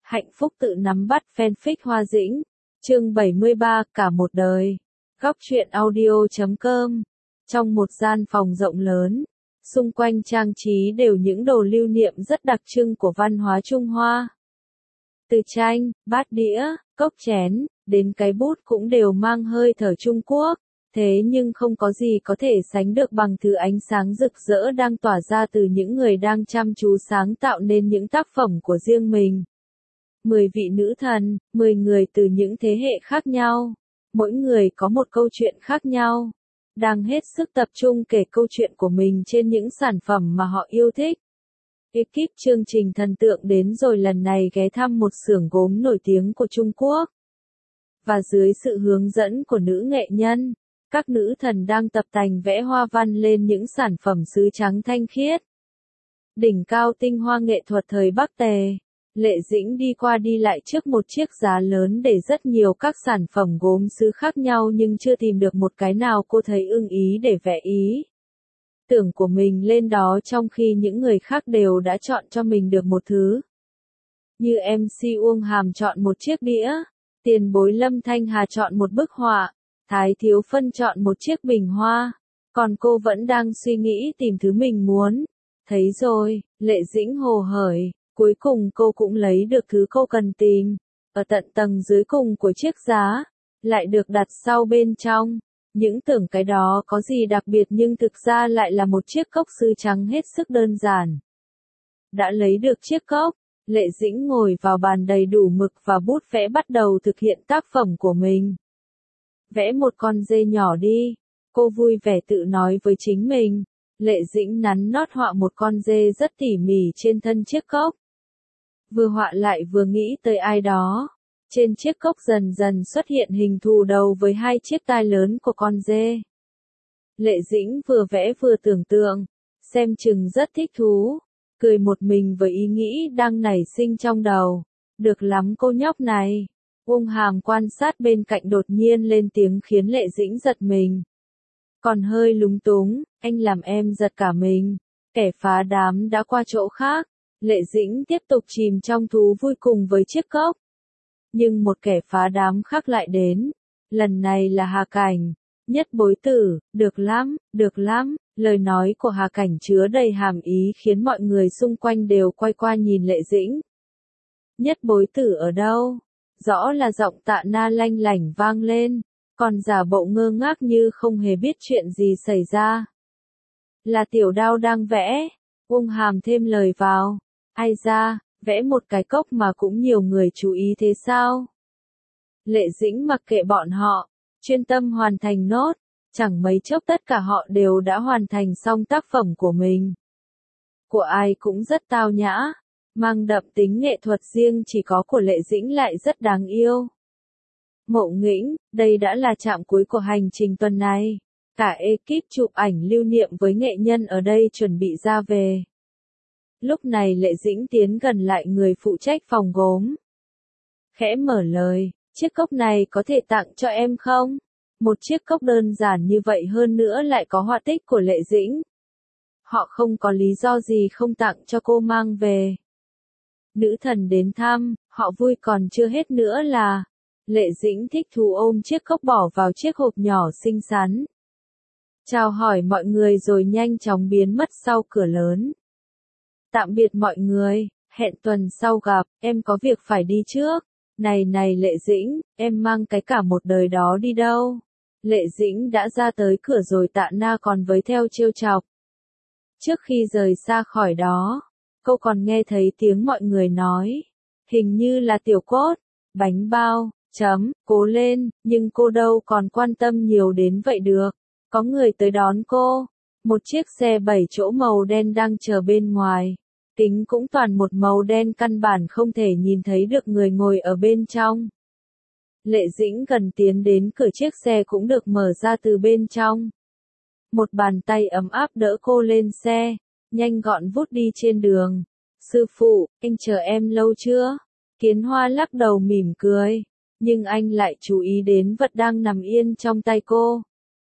Hạnh phúc tự nắm bắt fanfic Hoa Dĩnh. Chương 73, cả một đời. Góc truyện audio.com. Trong một gian phòng rộng lớn, xung quanh trang trí đều những đồ lưu niệm rất đặc trưng của văn hóa Trung Hoa. Từ tranh, bát đĩa, cốc chén, đến cái bút cũng đều mang hơi thở Trung Quốc. Thế nhưng không có gì có thể sánh được bằng thứ ánh sáng rực rỡ đang tỏa ra từ những người đang chăm chú sáng tạo nên những tác phẩm của riêng mình. 10 vị nữ thần, 10 người từ những thế hệ khác nhau. Mỗi người có một câu chuyện khác nhau. Đang hết sức tập trung kể câu chuyện của mình trên những sản phẩm mà họ yêu thích. Ekip chương trình thần tượng đến rồi lần này ghé thăm một xưởng gốm nổi tiếng của Trung Quốc. Và dưới sự hướng dẫn của nữ nghệ nhân, các nữ thần đang tập tành vẽ hoa văn lên những sản phẩm sứ trắng thanh khiết. Đỉnh cao tinh hoa nghệ thuật thời Bắc Tề, Lệ Dĩnh đi qua đi lại trước một chiếc giá lớn để rất nhiều các sản phẩm gốm sứ khác nhau nhưng chưa tìm được một cái nào cô thấy ưng ý để vẽ ý tưởng của mình lên đó, trong khi những người khác đều đã chọn cho mình được một thứ. Như MC Uông Hàm chọn một chiếc đĩa, tiền bối Lâm Thanh Hà chọn một bức họa, Thái Thiếu Phân chọn một chiếc bình hoa, còn cô vẫn đang suy nghĩ tìm thứ mình muốn. Thấy rồi, Lệ Dĩnh hồ hởi, cuối cùng cô cũng lấy được thứ cô cần tìm, ở tận tầng dưới cùng của chiếc giá, lại được đặt sau bên trong. Những tưởng cái đó có gì đặc biệt nhưng thực ra lại là một chiếc cốc sứ trắng hết sức đơn giản. Đã lấy được chiếc cốc, Lệ Dĩnh ngồi vào bàn đầy đủ mực và bút vẽ, bắt đầu thực hiện tác phẩm của mình. Vẽ một con dê nhỏ đi, cô vui vẻ tự nói với chính mình. Lệ Dĩnh nắn nót họa một con dê rất tỉ mỉ trên thân chiếc cốc. Vừa họa lại vừa nghĩ tới ai đó. Trên chiếc cốc dần dần xuất hiện hình thù đầu với hai chiếc tai lớn của con dê. Lệ Dĩnh vừa vẽ vừa tưởng tượng, xem chừng rất thích thú, cười một mình với ý nghĩ đang nảy sinh trong đầu. Được lắm cô nhóc này. Uông Hàm quan sát bên cạnh đột nhiên lên tiếng khiến Lệ Dĩnh giật mình. Còn hơi lúng túng, anh làm em giật cả mình. Kẻ phá đám đã qua chỗ khác. Lệ Dĩnh tiếp tục chìm trong thú vui cùng với chiếc cốc. Nhưng một kẻ phá đám khác lại đến. Lần này là Hà Cảnh. Nhất bối tử, được lắm. Lời nói của Hà Cảnh chứa đầy hàm ý khiến mọi người xung quanh đều quay qua nhìn Lệ Dĩnh. Nhất bối tử ở đâu? Rõ là giọng Tạ Na lanh lảnh vang lên, còn giả bộ ngơ ngác như không hề biết chuyện gì xảy ra. Là Tiểu Đao đang vẽ. Uông Hàm thêm lời vào. Ai da, vẽ một cái cốc mà cũng nhiều người chú ý thế sao? Lệ Dĩnh mặc kệ bọn họ, chuyên tâm hoàn thành nốt. Chẳng mấy chốc tất cả họ đều đã hoàn thành xong tác phẩm của mình. Của ai cũng rất tao nhã, mang đậm tính nghệ thuật riêng chỉ có của Lệ Dĩnh lại rất đáng yêu. Ngộ nghĩnh, đây đã là trạm cuối của hành trình tuần này. Cả ekip chụp ảnh lưu niệm với nghệ nhân ở đây chuẩn bị ra về. Lúc này Lệ Dĩnh tiến gần lại người phụ trách phòng gốm. Khẽ mở lời, chiếc cốc này có thể tặng cho em không? Một chiếc cốc đơn giản như vậy hơn nữa lại có họa tích của Lệ Dĩnh. Họ không có lý do gì không tặng cho cô mang về. Nữ thần đến thăm, họ vui còn chưa hết nữa là. Lệ Dĩnh thích thú ôm chiếc cốc bỏ vào chiếc hộp nhỏ xinh xắn. Chào hỏi mọi người rồi nhanh chóng biến mất sau cửa lớn. Tạm biệt mọi người, hẹn tuần sau gặp, em có việc phải đi trước. Này Lệ Dĩnh, em mang cái cả một đời đó đi đâu? Lệ Dĩnh đã ra tới cửa rồi Tạ Na còn với theo trêu chọc. Trước khi rời xa khỏi đó, cô còn nghe thấy tiếng mọi người nói. Hình như là Tiểu Cốt, bánh bao, cố lên, nhưng cô đâu còn quan tâm nhiều đến vậy được. Có người tới đón cô. Một chiếc xe 7 chỗ màu đen đang chờ bên ngoài. Kính cũng toàn một màu đen, căn bản không thể nhìn thấy được người ngồi ở bên trong. Lệ Dĩnh gần tiến đến cửa, chiếc xe cũng được mở ra từ bên trong. Một bàn tay ấm áp đỡ cô lên xe, nhanh gọn vút đi trên đường. Sư phụ, anh chờ em lâu chưa? Kiến Hoa lắc đầu mỉm cười, nhưng anh lại chú ý đến vật đang nằm yên trong tay cô.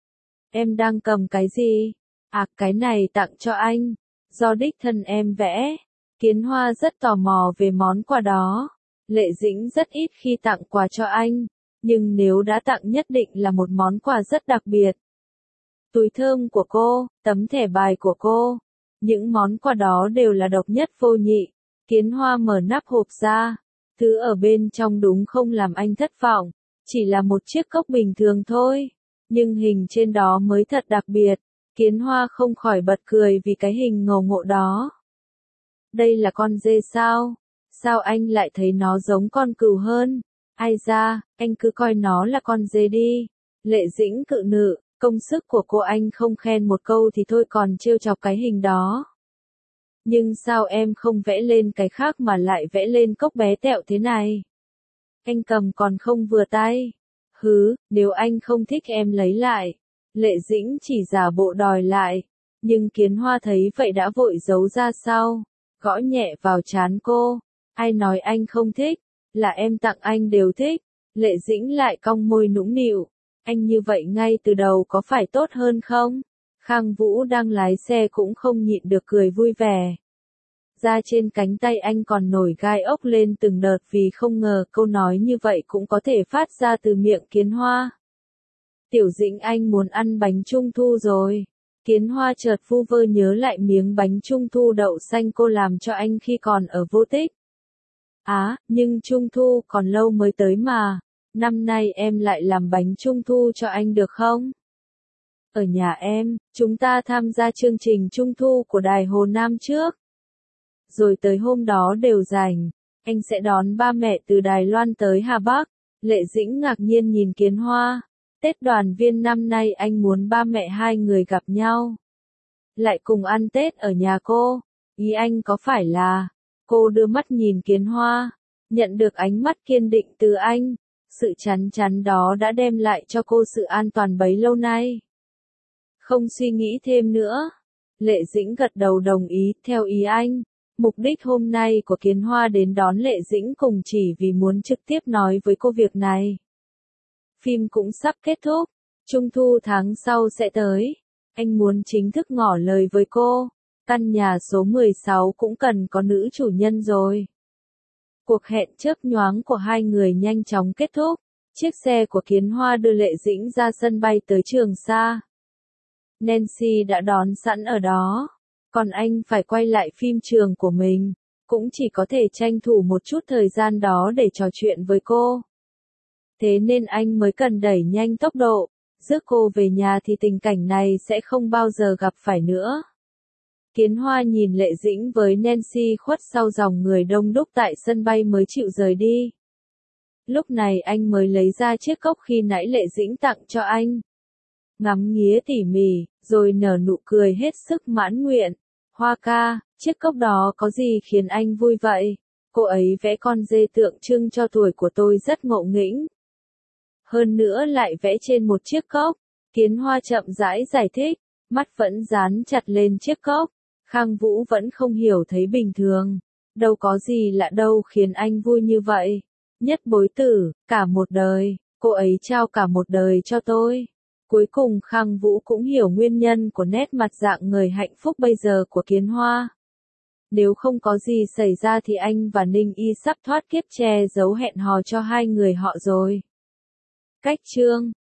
Em đang cầm cái gì? À, cái này tặng cho anh, do đích thân em vẽ. Kiến Hoa rất tò mò về món quà đó. Lệ Dĩnh rất ít khi tặng quà cho anh, nhưng nếu đã tặng nhất định là một món quà rất đặc biệt. Túi thơm của cô, tấm thẻ bài của cô, những món quà đó đều là độc nhất vô nhị. Kiến Hoa mở nắp hộp ra, thứ ở bên trong đúng không làm anh thất vọng, chỉ là một chiếc cốc bình thường thôi, nhưng hình trên đó mới thật đặc biệt. Kiến Hoa không khỏi bật cười vì cái hình ngầu ngộ đó. Đây là con dê sao? Sao anh lại thấy nó giống con cừu hơn? Ai da, anh cứ coi nó là con dê đi. Lệ Dĩnh cự nữ, công sức của cô anh không khen một câu thì thôi còn trêu chọc cái hình đó. Nhưng sao em không vẽ lên cái khác mà lại vẽ lên cốc bé tẹo thế này? Anh cầm còn không vừa tay. Hứ, nếu anh không thích em lấy lại. Lệ Dĩnh chỉ giả bộ đòi lại. Nhưng Kiến Hoa thấy vậy đã vội giấu ra sau. Gõ nhẹ vào trán cô. Ai nói anh không thích? Là em tặng anh đều thích. Lệ Dĩnh lại cong môi nũng nịu. Anh như vậy ngay từ đầu có phải tốt hơn không? Khang Vũ đang lái xe cũng không nhịn được cười vui vẻ. Da trên cánh tay anh còn nổi gai ốc lên từng đợt vì không ngờ câu nói như vậy cũng có thể phát ra từ miệng Kiến Hoa. Tiểu Dĩnh anh muốn ăn bánh trung thu rồi. Kiến Hoa chợt vu vơ nhớ lại miếng bánh trung thu đậu xanh cô làm cho anh khi còn ở Vô Tích. Nhưng trung thu còn lâu mới tới mà. Năm nay em lại làm bánh trung thu cho anh được không? Ở nhà em, chúng ta tham gia chương trình trung thu của Đài Hồ Nam trước. Rồi tới hôm đó đều rảnh, anh sẽ đón ba mẹ từ Đài Loan tới Hà Bắc. Lệ Dĩnh ngạc nhiên nhìn Kiến Hoa. Tết đoàn viên năm nay anh muốn ba mẹ hai người gặp nhau. Lại cùng ăn Tết ở nhà cô. Ý anh có phải là... Cô đưa mắt nhìn Kiến Hoa. Nhận được ánh mắt kiên định từ anh. Sự chắn chắn đó đã đem lại cho cô sự an toàn bấy lâu nay. Không suy nghĩ thêm nữa. Lệ Dĩnh gật đầu đồng ý, theo ý anh. Mục đích hôm nay của Kiến Hoa đến đón Lệ Dĩnh cùng chỉ vì muốn trực tiếp nói với cô việc này. Phim cũng sắp kết thúc, Trung thu tháng sau sẽ tới. Anh muốn chính thức ngỏ lời với cô. Căn nhà số 16 cũng cần có nữ chủ nhân rồi. Cuộc hẹn chớp nhoáng của hai người nhanh chóng kết thúc. Chiếc xe của Kiến Hoa đưa Lệ Dĩnh ra sân bay tới Trường Sa. Nancy đã đón sẵn ở đó. Còn anh phải quay lại phim trường của mình. Cũng chỉ có thể tranh thủ một chút thời gian đó để trò chuyện với cô. Thế nên anh mới cần đẩy nhanh tốc độ. Rước cô về nhà thì tình cảnh này sẽ không bao giờ gặp phải nữa. Kiến Hoa nhìn Lệ Dĩnh với Nancy khuất sau dòng người đông đúc tại sân bay mới chịu rời đi. Lúc này anh mới lấy ra chiếc cốc khi nãy Lệ Dĩnh tặng cho anh. Ngắm nghía tỉ mỉ, rồi nở nụ cười hết sức mãn nguyện. Hoa ca, chiếc cốc đó có gì khiến anh vui vậy? Cô ấy vẽ con dê tượng trưng cho tuổi của tôi rất ngộ nghĩnh. Hơn nữa lại vẽ trên một chiếc cốc. Kiến Hoa chậm rãi giải thích, mắt vẫn dán chặt lên chiếc cốc. Khang Vũ vẫn không hiểu thấy bình thường. Đâu có gì lạ đâu khiến anh vui như vậy. Nhất bối tử, cả một đời, cô ấy trao cả một đời cho tôi. Cuối cùng Khang Vũ cũng hiểu nguyên nhân của nét mặt dạng người hạnh phúc bây giờ của Kiến Hoa. Nếu không có gì xảy ra thì anh và Ninh Y sắp thoát kiếp che giấu hẹn hò cho hai người họ rồi. Cách chương